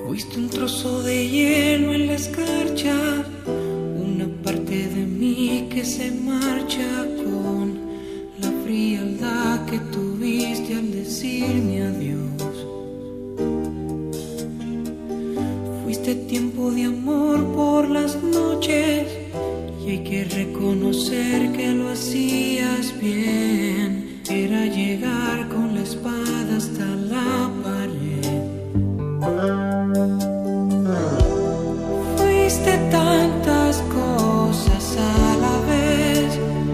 Fuiste un trozo de hielo en la escarcha, una parte de mí que se marcha con la frialdad que tuviste al decirme adiós. Fuiste tiempo de amor por las noches y hay que reconocer que lo hacías bien. Era llegar con la espada hasta la pared. Fuiste tantas cosas a la vez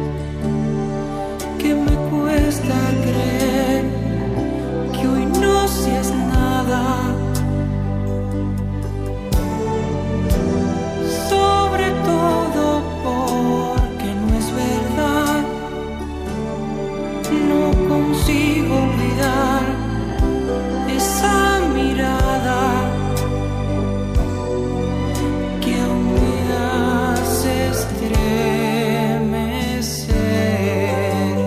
que me cuesta creer que hoy no seas nada. Sobre todo porque no es verdad. No consigo olvidar esa mirada que aún me hace estremecer.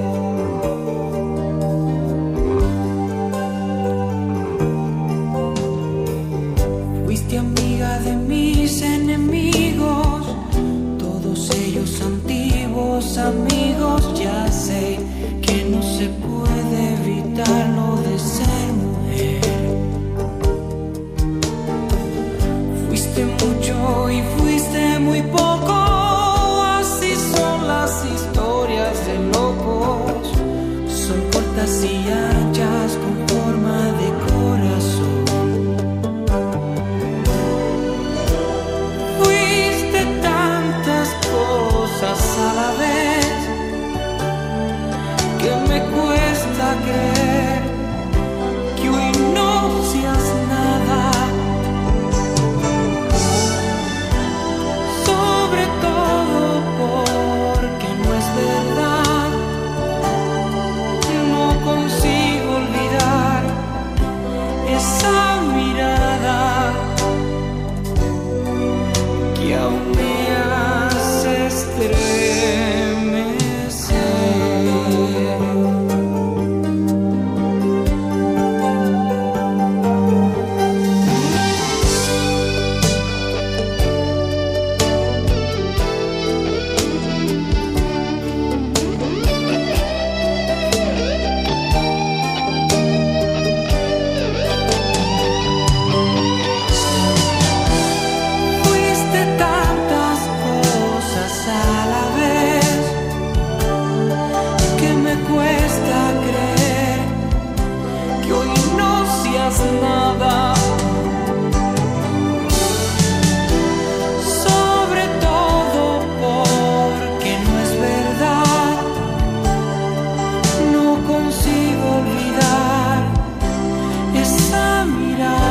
Fuiste amiga de mis enemigos, todos ellos antiguos amigos. Ya sé que no se puede evitar lo de ser mujer. Fuiste mucho y fuiste muy poco, así son las historias de locos. Son cortas y anchas con forma de corazón. Fuiste tantas cosas a la vez que me cuesta creer que hoy no seas nada. Sobre todo porque no es verdad. No consigo olvidar esa mirada que aún me hace estremecer. Fuiste tantas cosas a la vez que me cuesta creer que hoy no seas nada. Sobre todo porque no es verdad. No consigo olvidar esa mirada